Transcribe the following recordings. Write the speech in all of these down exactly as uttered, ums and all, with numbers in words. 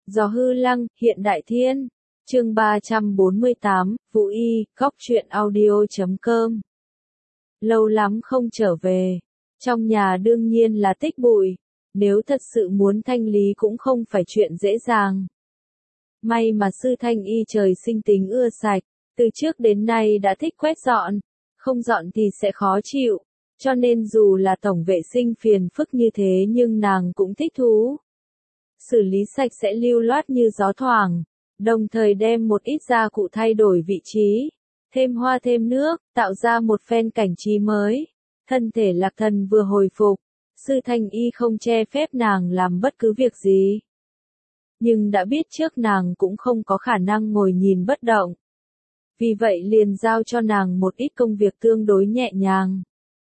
Gió hư lăng, hiện đại thiên. Chương ba trăm bốn mươi tám, Vũ Y, góc truyện audio chấm com. Lâu lắm không trở về. Trong nhà đương nhiên là tích bụi. Nếu thật sự muốn thanh lý cũng không phải chuyện dễ dàng. May mà sư Thanh Y trời sinh tính ưa sạch. Từ trước đến nay đã thích quét dọn. Không dọn thì sẽ khó chịu. Cho nên dù là tổng vệ sinh phiền phức như thế nhưng nàng cũng thích thú. Xử lý sạch sẽ lưu loát như gió thoảng, đồng thời đem một ít gia cụ thay đổi vị trí, thêm hoa thêm nước, tạo ra một phen cảnh trí mới. Thân thể Lạc Thần vừa hồi phục, sư Thanh Y không che phép nàng làm bất cứ việc gì. Nhưng đã biết trước nàng cũng không có khả năng ngồi nhìn bất động. Vì vậy liền giao cho nàng một ít công việc tương đối nhẹ nhàng.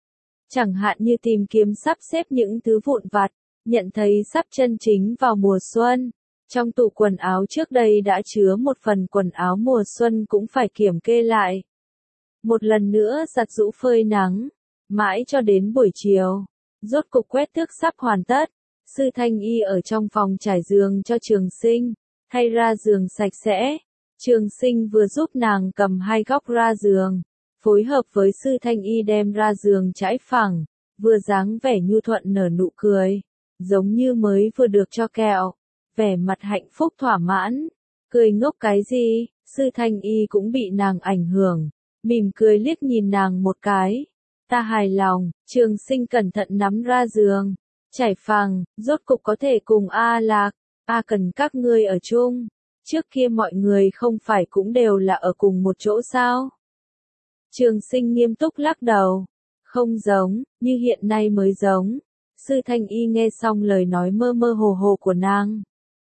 Chẳng hạn như tìm kiếm sắp xếp những thứ vụn vặt. Nhận thấy sắp chân chính vào mùa xuân, trong tủ quần áo trước đây đã chứa một phần quần áo mùa xuân cũng phải kiểm kê lại. Một lần nữa giặt giũ phơi nắng, mãi cho đến buổi chiều, rốt cục quét tước sắp hoàn tất. Sư Thanh Y ở trong phòng trải giường cho Trường Sinh, thay ra giường sạch sẽ. Trường Sinh vừa giúp nàng cầm hai góc ra giường, phối hợp với sư Thanh Y đem ra giường trải phẳng, vừa dáng vẻ nhu thuận nở nụ cười. Giống như mới vừa được cho kẹo, vẻ mặt hạnh phúc thỏa mãn, cười ngốc cái gì, sư Thanh Y cũng bị nàng ảnh hưởng, mỉm cười liếc nhìn nàng một cái, ta hài lòng. Trường Sinh cẩn thận nắm ra giường, trải phẳng, rốt cục có thể cùng A Lạc, A cần các ngươi ở chung, trước kia mọi người không phải cũng đều là ở cùng một chỗ sao? Trường Sinh nghiêm túc lắc đầu, không giống, như hiện nay mới giống. Sư Thanh Y nghe xong lời nói mơ mơ hồ hồ của nàng.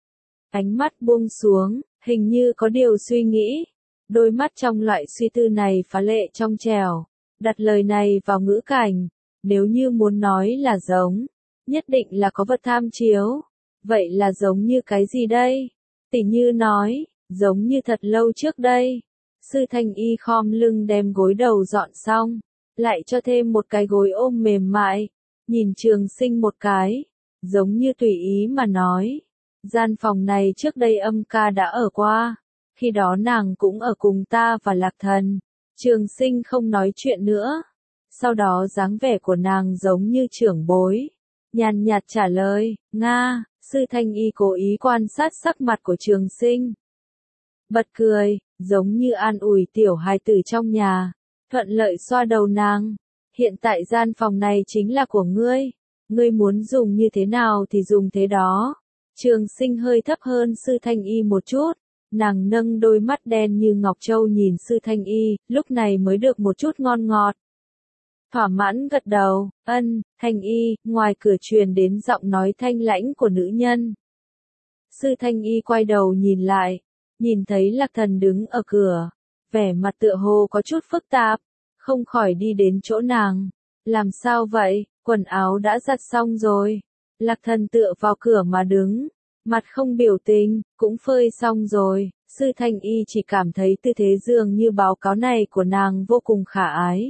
Ánh mắt buông xuống, hình như có điều suy nghĩ. Đôi mắt trong loại suy tư này phá lệ trong trẻo. Đặt lời này vào ngữ cảnh. Nếu như muốn nói là giống, nhất định là có vật tham chiếu. Vậy là giống như cái gì đây? Tỉ như nói, giống như thật lâu trước đây. Sư Thanh Y khom lưng đem gối đầu dọn xong. Lại cho thêm một cái gối ôm mềm mại. Nhìn Trường Sinh một cái, giống như tùy ý mà nói. Gian phòng này trước đây Âm ca đã ở qua, khi đó nàng cũng ở cùng ta và Lạc Thần. Trường Sinh không nói chuyện nữa. Sau đó dáng vẻ của nàng giống như trưởng bối. Nhàn nhạt trả lời, Nga, sư Thanh Y cố ý quan sát sắc mặt của Trường Sinh. Bật cười, giống như an ủi tiểu hài tử trong nhà, thuận lợi xoa đầu nàng. Hiện tại gian phòng này chính là của ngươi, ngươi muốn dùng như thế nào thì dùng thế đó. Trường Sinh hơi thấp hơn sư Thanh Y một chút, nàng nâng đôi mắt đen như ngọc châu nhìn sư Thanh Y, lúc này mới được một chút ngon ngọt. Thỏa mãn gật đầu, ân, Thanh Y, ngoài cửa truyền đến giọng nói thanh lãnh của nữ nhân. Sư Thanh Y quay đầu nhìn lại, nhìn thấy Lạc Thần đứng ở cửa, vẻ mặt tựa hồ có chút phức tạp. Không khỏi đi đến chỗ nàng. Làm sao vậy, quần áo đã giặt xong rồi. Lạc Thần tựa vào cửa mà đứng, mặt không biểu tình, cũng phơi xong rồi. Sư Thanh Y chỉ cảm thấy tư thế dường như báo cáo này của nàng vô cùng khả ái.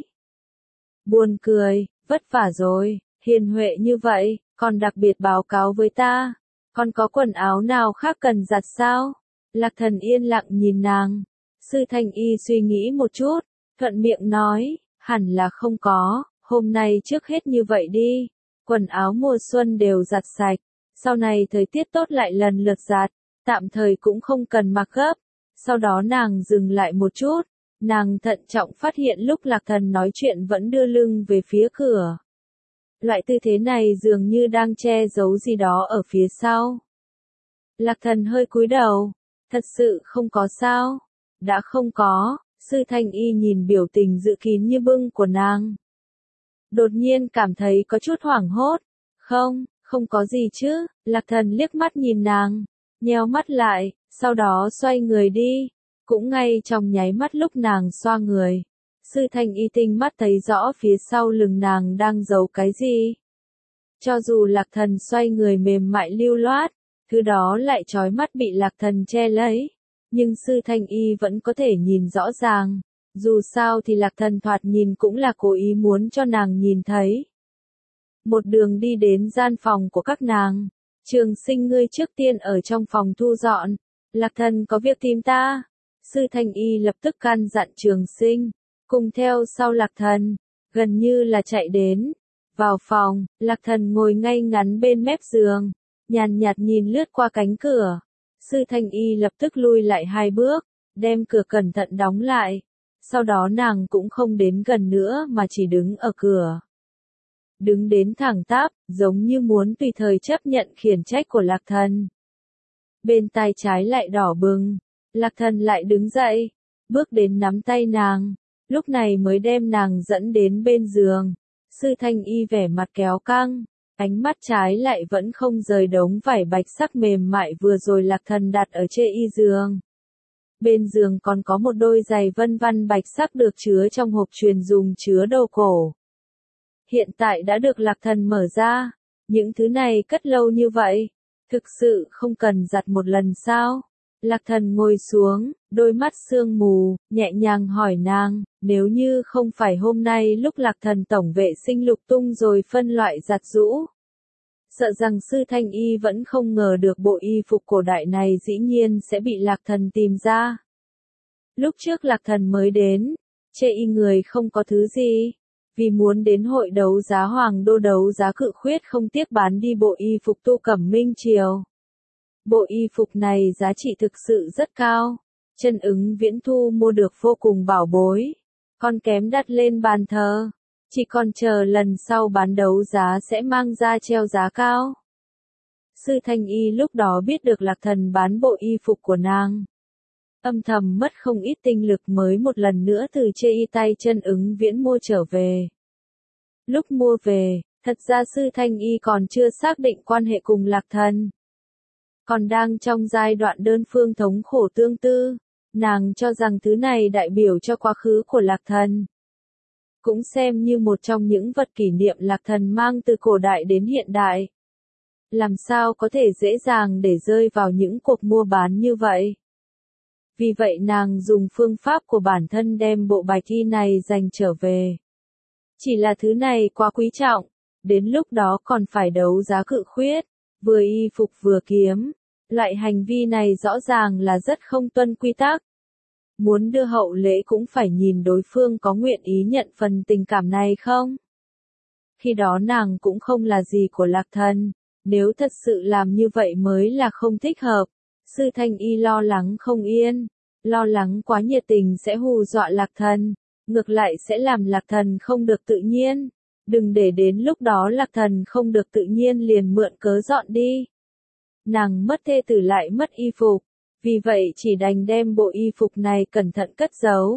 Buồn cười, vất vả rồi, hiền huệ như vậy, còn đặc biệt báo cáo với ta. Còn có quần áo nào khác cần giặt sao? Lạc Thần yên lặng nhìn nàng. Sư Thanh Y suy nghĩ một chút. Thuận miệng nói, hẳn là không có, hôm nay trước hết như vậy đi, quần áo mùa xuân đều giặt sạch, sau này thời tiết tốt lại lần lượt giặt, tạm thời cũng không cần mặc gấp. Sau đó nàng dừng lại một chút, nàng thận trọng phát hiện lúc Lạc Thần nói chuyện vẫn đưa lưng về phía cửa. Loại tư thế này dường như đang che giấu gì đó ở phía sau. Lạc Thần hơi cúi đầu, thật sự không có sao, đã không có. Sư Thanh Y nhìn biểu tình dự kín như bưng của nàng. Đột nhiên cảm thấy có chút hoảng hốt. Không, không có gì chứ. Lạc Thần liếc mắt nhìn nàng, nheo mắt lại, sau đó xoay người đi. Cũng ngay trong nháy mắt lúc nàng xoa người, sư Thanh Y tinh mắt thấy rõ phía sau lưng nàng đang giấu cái gì. Cho dù Lạc Thần xoay người mềm mại lưu loát, thứ đó lại trói mắt bị Lạc Thần che lấy. Nhưng sư Thanh Y vẫn có thể nhìn rõ ràng, dù sao thì Lạc Thần thoạt nhìn cũng là cố ý muốn cho nàng nhìn thấy. Một đường đi đến gian phòng của các nàng, Trường Sinh ngươi trước tiên ở trong phòng thu dọn, Lạc Thần có việc tìm ta. Sư Thanh Y lập tức căn dặn Trường Sinh, cùng theo sau Lạc Thần, gần như là chạy đến. Vào phòng, Lạc Thần ngồi ngay ngắn bên mép giường, nhàn nhạt nhìn lướt qua cánh cửa. Sư Thanh Y lập tức lui lại hai bước, đem cửa cẩn thận đóng lại. Sau đó nàng cũng không đến gần nữa mà chỉ đứng ở cửa. Đứng đến thẳng tắp, giống như muốn tùy thời chấp nhận khiển trách của Lạc Thần. Bên tai trái lại đỏ bừng, Lạc Thần lại đứng dậy, bước đến nắm tay nàng, lúc này mới đem nàng dẫn đến bên giường. Sư Thanh Y vẻ mặt kéo căng, ánh mắt trái lại vẫn không rời đống vải bạch sắc mềm mại vừa rồi Lạc Thần đặt ở trên y giường. Bên giường còn có một đôi giày vân vân bạch sắc được chứa trong hộp truyền dùng chứa đồ cổ. Hiện tại đã được Lạc Thần mở ra, những thứ này cất lâu như vậy, thực sự không cần giặt một lần sao? Lạc Thần ngồi xuống, đôi mắt sương mù, nhẹ nhàng hỏi nàng, nếu như không phải hôm nay lúc Lạc Thần tổng vệ sinh lục tung rồi phân loại giặt giũ. Sợ rằng Sư Thanh Y vẫn không ngờ được bộ y phục cổ đại này dĩ nhiên sẽ bị Lạc Thần tìm ra. Lúc trước Lạc Thần mới đến, chê y người không có thứ gì, vì muốn đến hội đấu giá Hoàng Đô đấu giá Cự Khuyết không tiếc bán đi bộ y phục Tu Cẩm Minh Triều. Bộ y phục này giá trị thực sự rất cao, Chân Ứng Viễn thu mua được vô cùng bảo bối, còn kém đặt lên bàn thờ, chỉ còn chờ lần sau bán đấu giá sẽ mang ra treo giá cao. Sư Thanh Y lúc đó biết được Lạc Thần bán bộ y phục của nàng, âm thầm mất không ít tinh lực mới một lần nữa từ chê y tay Chân Ứng Viễn mua trở về. Lúc mua về, thật ra Sư Thanh Y còn chưa xác định quan hệ cùng Lạc Thần, còn đang trong giai đoạn đơn phương thống khổ tương tư, nàng cho rằng thứ này đại biểu cho quá khứ của Lạc Thần. Cũng xem như một trong những vật kỷ niệm Lạc Thần mang từ cổ đại đến hiện đại. Làm sao có thể dễ dàng để rơi vào những cuộc mua bán như vậy? Vì vậy nàng dùng phương pháp của bản thân đem bộ bạch y này dành trở về. Chỉ là thứ này quá quý trọng, đến lúc đó còn phải đấu giá Cự Khuyết, vừa y phục vừa kiếm. Loại hành vi này rõ ràng là rất không tuân quy tắc. Muốn đưa hậu lễ cũng phải nhìn đối phương có nguyện ý nhận phần tình cảm này không. Khi đó nàng cũng không là gì của Lạc Thần, nếu thật sự làm như vậy mới là không thích hợp. Sư Thanh Y lo lắng không yên, lo lắng quá nhiệt tình sẽ hù dọa Lạc Thần, ngược lại sẽ làm Lạc Thần không được tự nhiên. Đừng để đến lúc đó Lạc Thần không được tự nhiên liền mượn cớ dọn đi. Nàng mất thê tử lại mất y phục, vì vậy chỉ đành đem bộ y phục này cẩn thận cất giấu.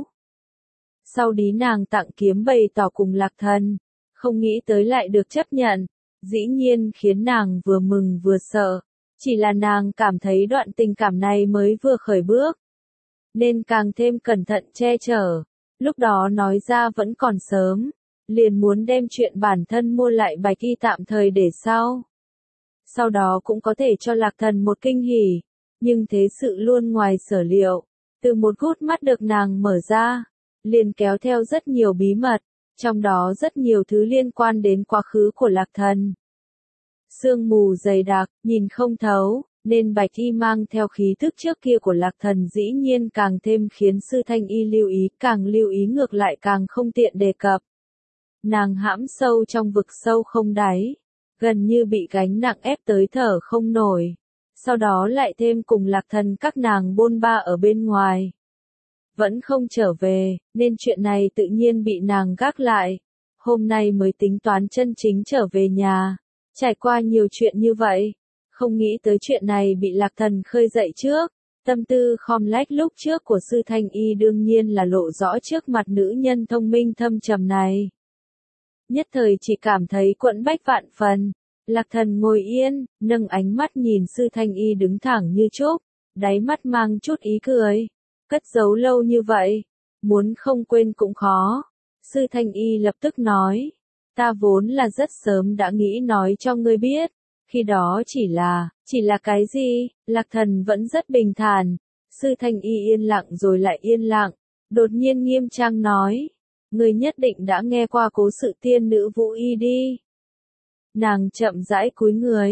Sau đó nàng tặng kiếm bày tỏ cùng Lạc Thần, không nghĩ tới lại được chấp nhận, dĩ nhiên khiến nàng vừa mừng vừa sợ, chỉ là nàng cảm thấy đoạn tình cảm này mới vừa khởi bước, nên càng thêm cẩn thận che chở, lúc đó nói ra vẫn còn sớm, liền muốn đem chuyện bản thân mua lại bạch y tạm thời để sau. Sau đó cũng có thể cho Lạc Thần một kinh hỉ, nhưng thế sự luôn ngoài sở liệu, từ một gút mắt được nàng mở ra, liền kéo theo rất nhiều bí mật, trong đó rất nhiều thứ liên quan đến quá khứ của Lạc Thần. Sương mù dày đặc, nhìn không thấu, nên bạch y mang theo khí thức trước kia của Lạc Thần dĩ nhiên càng thêm khiến Sư Thanh Y lưu ý, càng lưu ý ngược lại càng không tiện đề cập. Nàng hãm sâu trong vực sâu không đáy, gần như bị gánh nặng ép tới thở không nổi, sau đó lại thêm cùng Lạc Thần các nàng bôn ba ở bên ngoài. Vẫn không trở về, nên chuyện này tự nhiên bị nàng gác lại, hôm nay mới tính toán chân chính trở về nhà, trải qua nhiều chuyện như vậy, không nghĩ tới chuyện này bị Lạc Thần khơi dậy trước, tâm tư khom lách lúc trước của Sư Thanh Y đương nhiên là lộ rõ trước mặt nữ nhân thông minh thâm trầm này. Nhất thời chỉ cảm thấy quẫn bách vạn phần, Lạc Thần ngồi yên, nâng ánh mắt nhìn Sư Thanh Y đứng thẳng như trúc, đáy mắt mang chút ý cười, cất giấu lâu như vậy, muốn không quên cũng khó. Sư Thanh Y lập tức nói, ta vốn là rất sớm đã nghĩ nói cho ngươi biết, khi đó chỉ là, chỉ là cái gì? Lạc Thần vẫn rất bình thản. Sư Thanh Y yên lặng rồi lại yên lặng, đột nhiên nghiêm trang nói, ngươi nhất định đã nghe qua cố sự tiên nữ Vũ Y đi. Nàng chậm rãi cúi người,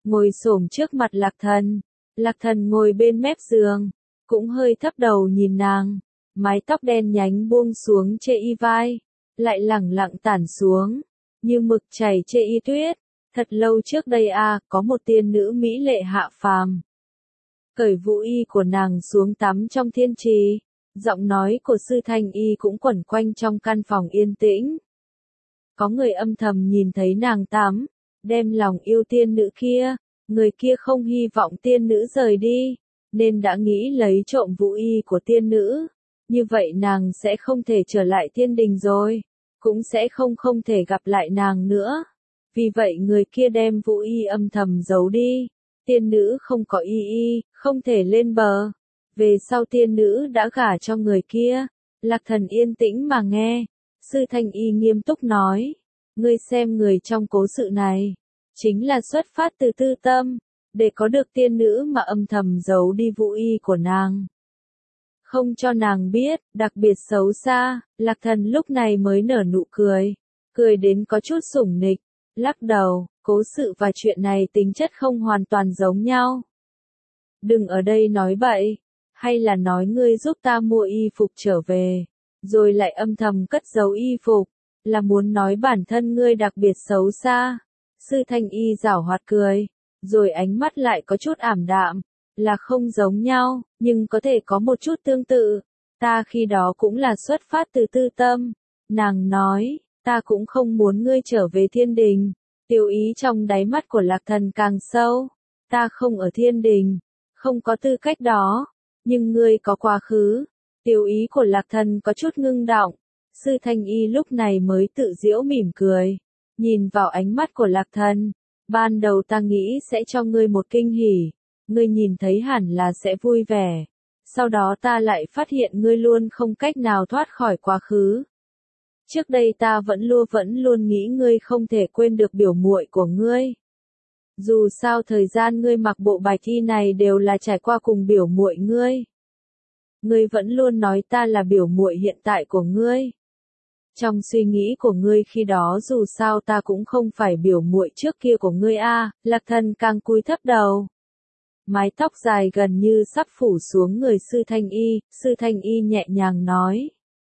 ngồi xổm trước mặt Lạc Thần. Lạc Thần ngồi bên mép giường, cũng hơi thấp đầu nhìn nàng, mái tóc đen nhánh buông xuống trên y vai, lại lẳng lặng tản xuống, như mực chảy trên y tuyết. Thật lâu trước đây a, à, có một tiên nữ mỹ lệ hạ phàm. Cởi vũ y của nàng xuống tắm trong thiên trì, giọng nói của sư thanh y cũng quẩn quanh trong căn phòng yên tĩnh. Có người âm thầm nhìn thấy nàng tắm, đem lòng yêu tiên nữ kia, người kia không hy vọng tiên nữ rời đi, nên đã nghĩ lấy trộm vũ y của tiên nữ. Như vậy nàng sẽ không thể trở lại thiên đình rồi, cũng sẽ không không thể gặp lại nàng nữa. Vì vậy người kia đem vũ y âm thầm giấu đi, tiên nữ không có y y, không thể lên bờ. Về sau tiên nữ đã gả cho người kia. Lạc Thần yên tĩnh mà nghe, sư thanh y nghiêm túc nói, ngươi xem người trong cố sự này, chính là xuất phát từ tư tâm, để có được tiên nữ mà âm thầm giấu đi vũ y của nàng. Không cho nàng biết, đặc biệt xấu xa. Lạc Thần lúc này mới nở nụ cười, cười đến có chút sủng nịch, lắc đầu, cố sự và chuyện này tính chất không hoàn toàn giống nhau. Đừng ở đây nói bậy, hay là nói ngươi giúp ta mua y phục trở về, rồi lại âm thầm cất giấu y phục, là muốn nói bản thân ngươi đặc biệt xấu xa. Sư thanh y giảo hoạt cười, rồi ánh mắt lại có chút ảm đạm, là không giống nhau, nhưng có thể có một chút tương tự. Ta khi đó cũng là xuất phát từ tư tâm. Nàng nói, ta cũng không muốn ngươi trở về thiên đình. Tiêu ý trong đáy mắt của Lạc Thần càng sâu. Ta không ở thiên đình, không có tư cách đó, nhưng ngươi có quá khứ. Tiêu ý của Lạc Thần có chút ngưng động. Sư thanh y lúc này mới tự giễu mỉm cười, nhìn vào ánh mắt của Lạc Thần. Ban đầu ta nghĩ sẽ cho ngươi một kinh hỉ, ngươi nhìn thấy hẳn là sẽ vui vẻ. Sau đó ta lại phát hiện ngươi luôn không cách nào thoát khỏi quá khứ. Trước đây ta vẫn luôn vẫn luôn nghĩ ngươi không thể quên được biểu muội của ngươi. Dù sao thời gian ngươi mặc bộ bạch y này đều là trải qua cùng biểu muội ngươi. Ngươi vẫn luôn nói ta là biểu muội hiện tại của ngươi. Trong suy nghĩ của ngươi khi đó dù sao ta cũng không phải biểu muội trước kia của ngươi a. À. Lạc Thần càng cúi thấp đầu. Mái tóc dài gần như sắp phủ xuống người sư thanh y, sư thanh y nhẹ nhàng nói.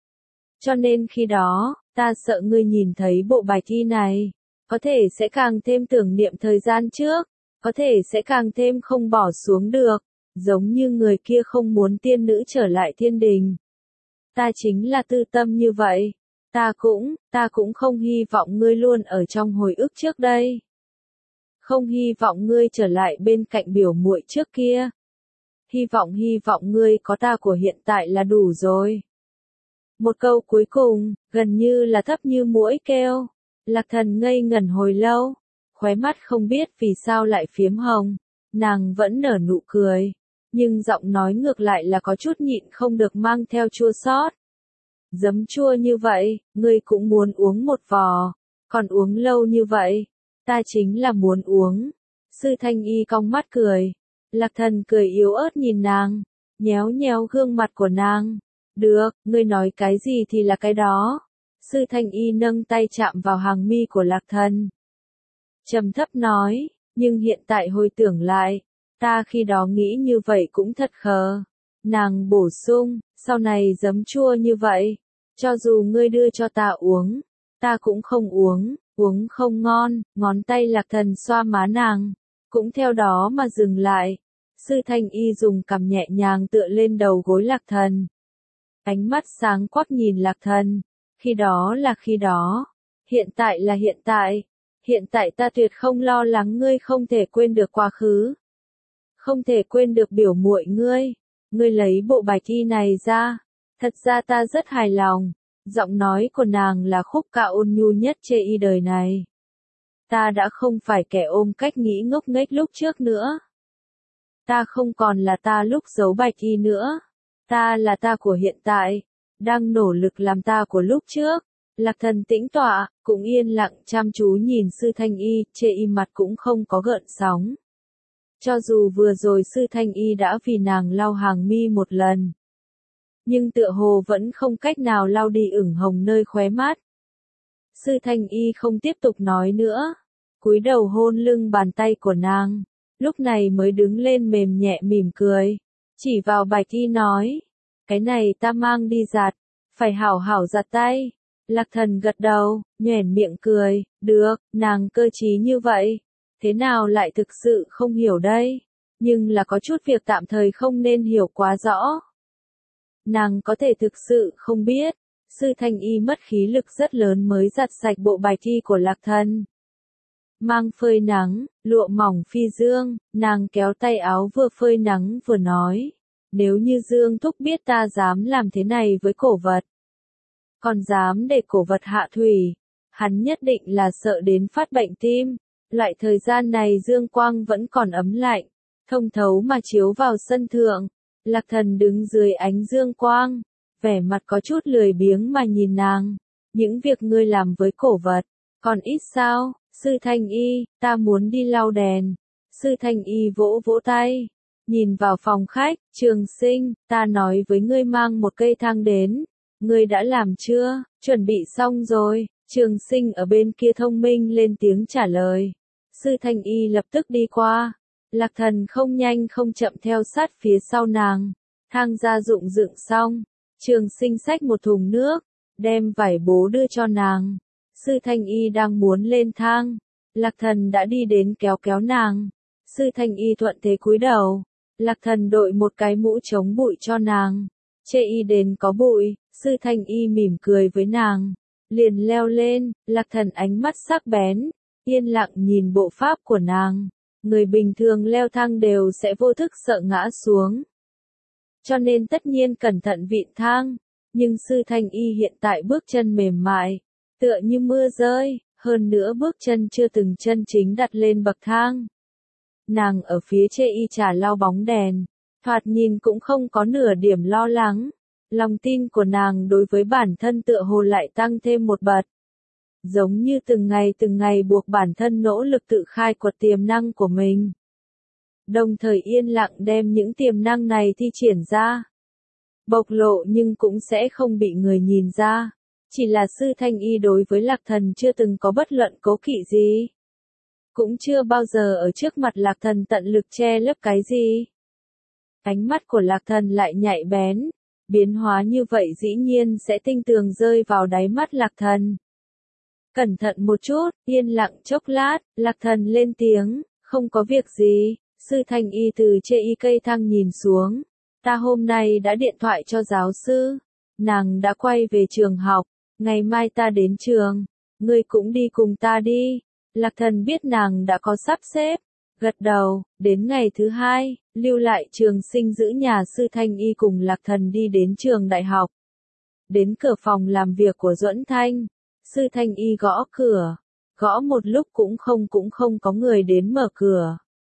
Cho nên khi đó, ta sợ ngươi nhìn thấy bộ bạch y này, có thể sẽ càng thêm tưởng niệm thời gian trước, có thể sẽ càng thêm không bỏ xuống được, giống như người kia không muốn tiên nữ trở lại thiên đình. Ta chính là tư tâm như vậy. Ta cũng, ta cũng không hy vọng ngươi luôn ở trong hồi ức trước đây. Không hy vọng ngươi trở lại bên cạnh biểu muội trước kia. Hy vọng hy vọng ngươi có ta của hiện tại là đủ rồi. Một câu cuối cùng, gần như là thấp như muỗi kêu. Lạc Thần ngây ngẩn hồi lâu, khóe mắt không biết vì sao lại phiếm hồng. Nàng vẫn nở nụ cười, nhưng giọng nói ngược lại là có chút nhịn không được mang theo chua xót. Giấm chua như vậy, ngươi cũng muốn uống một vò, còn uống lâu như vậy, ta chính là muốn uống. Sư thanh y cong mắt cười, Lạc Thần cười yếu ớt nhìn nàng, nhéo nhéo gương mặt của nàng. Được, ngươi nói cái gì thì là cái đó. Sư thanh y nâng tay chạm vào hàng mi của Lạc Thần. Trầm thấp nói, nhưng hiện tại hồi tưởng lại, ta khi đó nghĩ như vậy cũng thật khờ. Nàng bổ sung, sau này giấm chua như vậy, cho dù ngươi đưa cho ta uống, ta cũng không uống, uống không ngon. Ngón tay Lạc Thần xoa má nàng, cũng theo đó mà dừng lại. Sư thanh y dùng cằm nhẹ nhàng tựa lên đầu gối Lạc Thần. Ánh mắt sáng quắc nhìn Lạc Thần, khi đó là khi đó, hiện tại là hiện tại, hiện tại ta tuyệt không lo lắng ngươi không thể quên được quá khứ. Không thể quên được biểu muội ngươi. Ngươi lấy bộ bạch y này ra, thật ra ta rất hài lòng. Giọng nói của nàng là khúc ca ôn nhu nhất trên y đời này. Ta đã không phải kẻ ôm cách nghĩ ngốc nghếch lúc trước nữa. Ta không còn là ta lúc giấu bạch y nữa. Ta là ta của hiện tại, đang nỗ lực làm ta của lúc trước. Lạc Thần tĩnh tọa, cũng yên lặng chăm chú nhìn sư thanh y, trên y mặt cũng không có gợn sóng. Cho dù vừa rồi sư thanh y đã vì nàng lau hàng mi một lần, nhưng tựa hồ vẫn không cách nào lau đi ửng hồng nơi khóe mắt. Sư thanh y không tiếp tục nói nữa, cúi đầu hôn lưng bàn tay của nàng, lúc này mới đứng lên mềm nhẹ mỉm cười, chỉ vào bạch y nói, cái này ta mang đi giặt, phải hảo hảo giặt tay. Lạc Thần gật đầu, nhoẻn miệng cười, được, nàng cơ trí như vậy, thế nào lại thực sự không hiểu đây, nhưng là có chút việc tạm thời không nên hiểu quá rõ. Nàng có thể thực sự không biết, Sư Thanh Y mất khí lực rất lớn mới giặt sạch bộ bài thi của Lạc Thần. Mang phơi nắng, lụa mỏng phi dương, nàng kéo tay áo vừa phơi nắng vừa nói, nếu như Dương Thúc biết ta dám làm thế này với cổ vật, còn dám để cổ vật hạ thủy, hắn nhất định là sợ đến phát bệnh tim. Loại thời gian này dương quang vẫn còn ấm lạnh, thông thấu mà chiếu vào sân thượng. Lạc Thần đứng dưới ánh dương quang, vẻ mặt có chút lười biếng mà nhìn nàng. Những việc ngươi làm với cổ vật, còn ít sao? Sư Thanh Y, ta muốn đi lau đèn. Sư Thanh Y vỗ vỗ tay, nhìn vào phòng khách. Trường Sinh, ta nói với ngươi mang một cây thang đến, ngươi đã làm chưa? Chuẩn bị xong rồi. Trường Sinh ở bên kia thông minh lên tiếng trả lời. Sư Thanh Y lập tức đi qua. Lạc Thần không nhanh không chậm theo sát phía sau nàng. Thang gia dụng dựng xong. Trường Sinh xách một thùng nước, đem vải bố đưa cho nàng. Sư Thanh Y đang muốn lên thang. Lạc Thần đã đi đến kéo kéo nàng. Sư Thanh Y thuận thế cúi đầu. Lạc Thần đội một cái mũ chống bụi cho nàng. Chê y đến có bụi, Sư Thanh Y mỉm cười với nàng. Liền leo lên, Lạc Thần ánh mắt sắc bén, yên lặng nhìn bộ pháp của nàng. Người bình thường leo thang đều sẽ vô thức sợ ngã xuống, cho nên tất nhiên cẩn thận vịn thang. Nhưng Sư Thanh Y hiện tại bước chân mềm mại, tựa như mưa rơi, hơn nữa bước chân chưa từng chân chính đặt lên bậc thang. Nàng ở phía chê y trà lau bóng đèn, thoạt nhìn cũng không có nửa điểm lo lắng. Lòng tin của nàng đối với bản thân tựa hồ lại tăng thêm một bậc. Giống như từng ngày từng ngày buộc bản thân nỗ lực tự khai quật tiềm năng của mình. Đồng thời yên lặng đem những tiềm năng này thi triển ra. Bộc lộ nhưng cũng sẽ không bị người nhìn ra. Chỉ là Sư Thanh Y đối với Lạc Thần chưa từng có bất luận cố kỵ gì. Cũng chưa bao giờ ở trước mặt Lạc Thần tận lực che lấp cái gì. Ánh mắt của Lạc Thần lại nhạy bén. Biến hóa như vậy dĩ nhiên sẽ tinh tường rơi vào đáy mắt Lạc Thần. Cẩn thận một chút, yên lặng chốc lát, Lạc Thần lên tiếng, không có việc gì. Sư Thanh Y từ chê y cây thang nhìn xuống. Ta hôm nay đã điện thoại cho giáo sư. Nàng đã quay về trường học. Ngày mai ta đến trường. Ngươi cũng đi cùng ta đi. Lạc Thần biết nàng đã có sắp xếp. Gật đầu, đến ngày thứ hai, lưu lại Trường Sinh giữ nhà Sư Thanh Y cùng Lạc Thần đi đến trường đại học. Đến cửa phòng làm việc của Duẫn Thanh. Sư Thanh Y gõ cửa. Gõ một lúc cũng không cũng không có người đến mở cửa.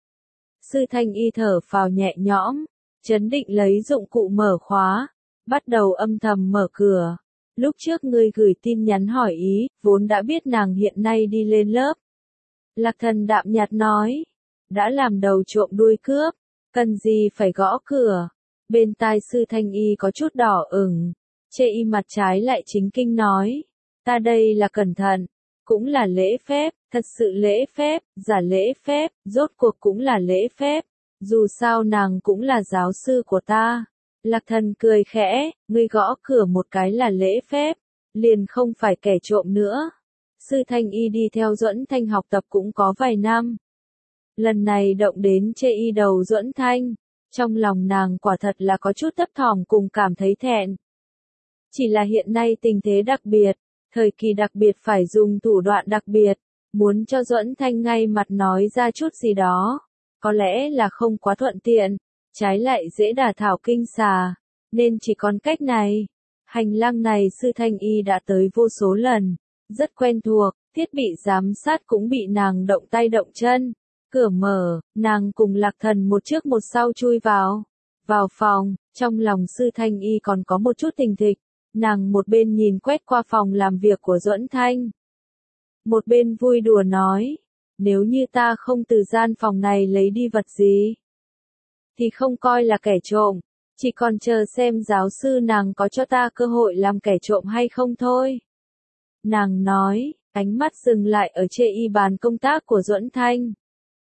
Sư Thanh Y thở phào nhẹ nhõm, chấn định lấy dụng cụ mở khóa, bắt đầu âm thầm mở cửa. Lúc trước ngươi gửi tin nhắn hỏi ý, vốn đã biết nàng hiện nay đi lên lớp. Lạc Thần đạm nhạt nói, đã làm đầu trộm đuôi cướp, cần gì phải gõ cửa. Bên tai Sư Thanh Y có chút đỏ ửng, chê y mặt trái lại chính kinh nói, ta đây là cẩn thận, cũng là lễ phép, thật sự lễ phép, giả lễ phép, rốt cuộc cũng là lễ phép, dù sao nàng cũng là giáo sư của ta. Lạc Thần cười khẽ, ngươi gõ cửa một cái là lễ phép, liền không phải kẻ trộm nữa. Sư Thanh Y đi theo Duẫn Thanh học tập cũng có vài năm. Lần này động đến chê y đầu Duẫn Thanh, trong lòng nàng quả thật là có chút thấp thỏm cùng cảm thấy thẹn. Chỉ là hiện nay tình thế đặc biệt, thời kỳ đặc biệt phải dùng thủ đoạn đặc biệt, muốn cho Duẫn Thanh ngay mặt nói ra chút gì đó, có lẽ là không quá thuận tiện, trái lại dễ đả thảo kinh xà, nên chỉ còn cách này. Hành lang này Sư Thanh Y đã tới vô số lần, rất quen thuộc, thiết bị giám sát cũng bị nàng động tay động chân. Cửa mở, nàng cùng Lạc Thần một trước một sau chui vào. Vào phòng, trong lòng Sư Thanh Y còn có một chút tình thịch, nàng một bên nhìn quét qua phòng làm việc của Duẫn Thanh. Một bên vui đùa nói, nếu như ta không từ gian phòng này lấy đi vật gì, thì không coi là kẻ trộm, chỉ còn chờ xem giáo sư nàng có cho ta cơ hội làm kẻ trộm hay không thôi. Nàng nói, Ánh mắt dừng lại ở chê y bàn công tác của Duẫn Thanh.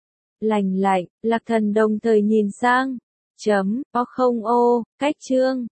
Lành lạnh, Lạc Thần đồng thời nhìn sang. Chấm, o không ô, cách chương.